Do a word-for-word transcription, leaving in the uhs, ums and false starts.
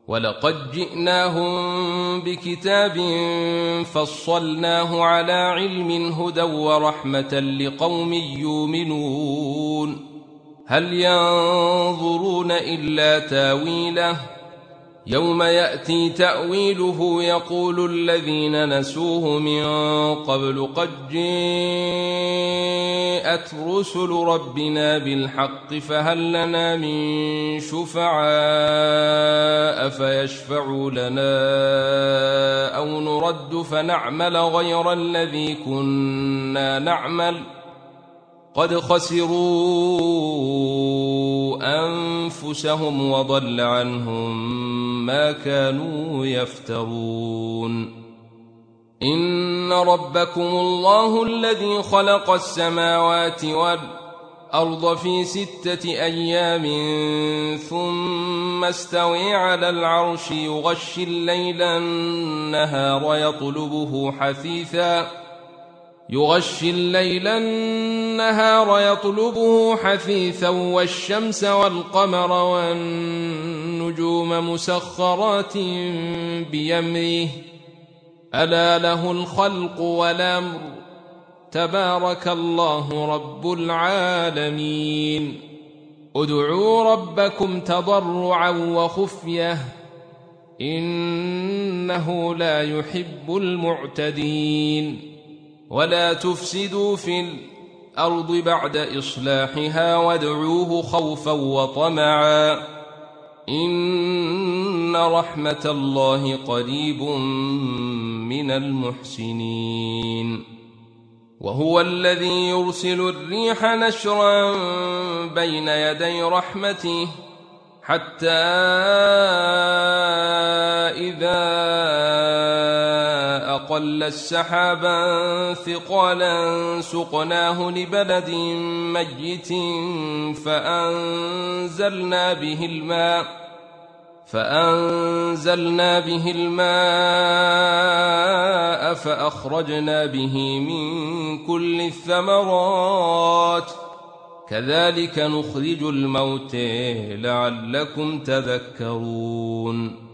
ولقد جئناهم بكتاب فصلناه على علم هدى ورحمة لقوم يؤمنون هل ينظرون إلا تاويله يوم يأتي تأويله يقول الذين نسوه من قبل قد جاءت رسل ربنا بالحق فهل لنا من شفعاء فيشفعوا لنا أو نرد فنعمل غير الذي كنا نعمل قد خسروا أنفسهم وضل عنهم ما كانوا يفترون إن ربكم الله الذي خلق السماوات والأرض في ستة أيام ثم استوى على العرش يغشي الليل النهار يطلبه حثيثا يغشي الليل النهار يطلبه حثيثا والشمس والقمر والنجوم مسخرات بأمره ألا له الخلق والأمر تبارك الله رب العالمين ادعوا ربكم تضرعا وخفية إنه لا يحب المعتدين ولا تفسدوا في الأرض بعد إصلاحها وادعوه خوفا وطمعا إن رحمة الله قريب من المحسنين وهو الذي يرسل الريح نشرا بين يدي رحمته حتى إذا أقل السحابا ثقالا سقناه لبلد ميت فأنزلنا به الماء فأنزلنا به الماء فأخرجنا به من كل الثمرات كذلك نخرج الموتى لعلكم تذكرون